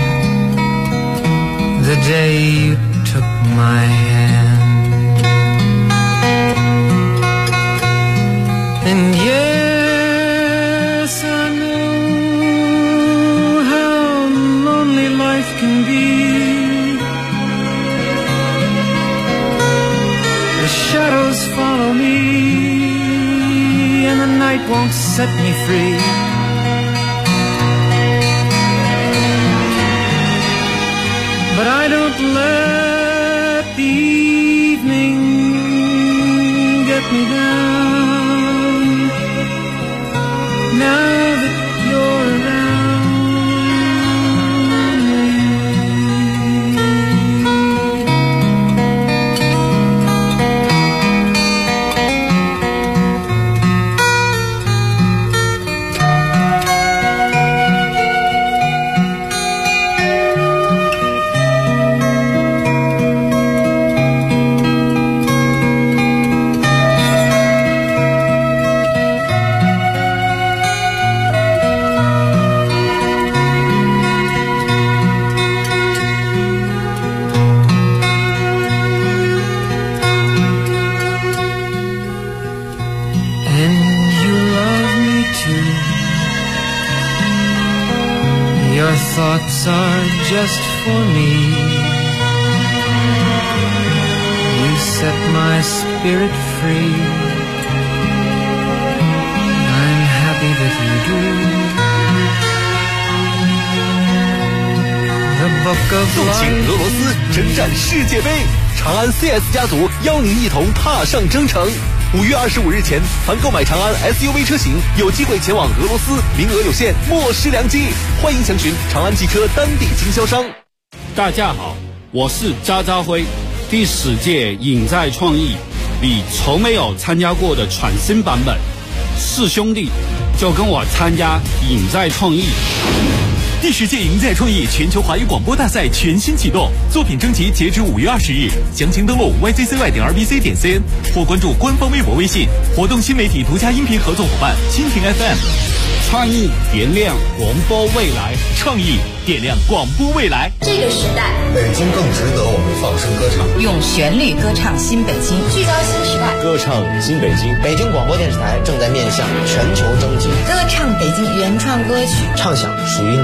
the day you took my hand. And yes, I know how lonely life can be. The shadows follow me, and the night won't set me free. But I don't let the evening get me down. Now that you're around me. Your thoughts are just for me. You set my spirit free. I'm happy that you do. The book of 纵情俄罗斯，征战世界杯，长安 CS 家族邀您一同踏上征程。5月25日前，凡购买长安 SUV 车型，有机会前往俄罗斯，名额有限，莫失良机。欢迎详询长安汽车当地经销商。 大家好，我是渣渣辉。第10届影在创意，你从没有参加过的全新版本， 是兄弟，就跟我参加赢在创意。 第10届赢在创意全球华语广播大赛全新启动，作品征集截止5月20日，详情登录 yzcy.rbc.cn 或关注官方微博、微信。活动新媒体独家音频合作伙伴蜻蜓 FM。 创意点亮广播未来， 创意点亮广播未来。 这个时代， 北京更值得我们放声歌唱， 用旋律歌唱新北京， 聚焦新时代， 歌唱新北京。北京广播电视台正在面向全球征集， 歌唱北京原创歌曲， 唱响属于你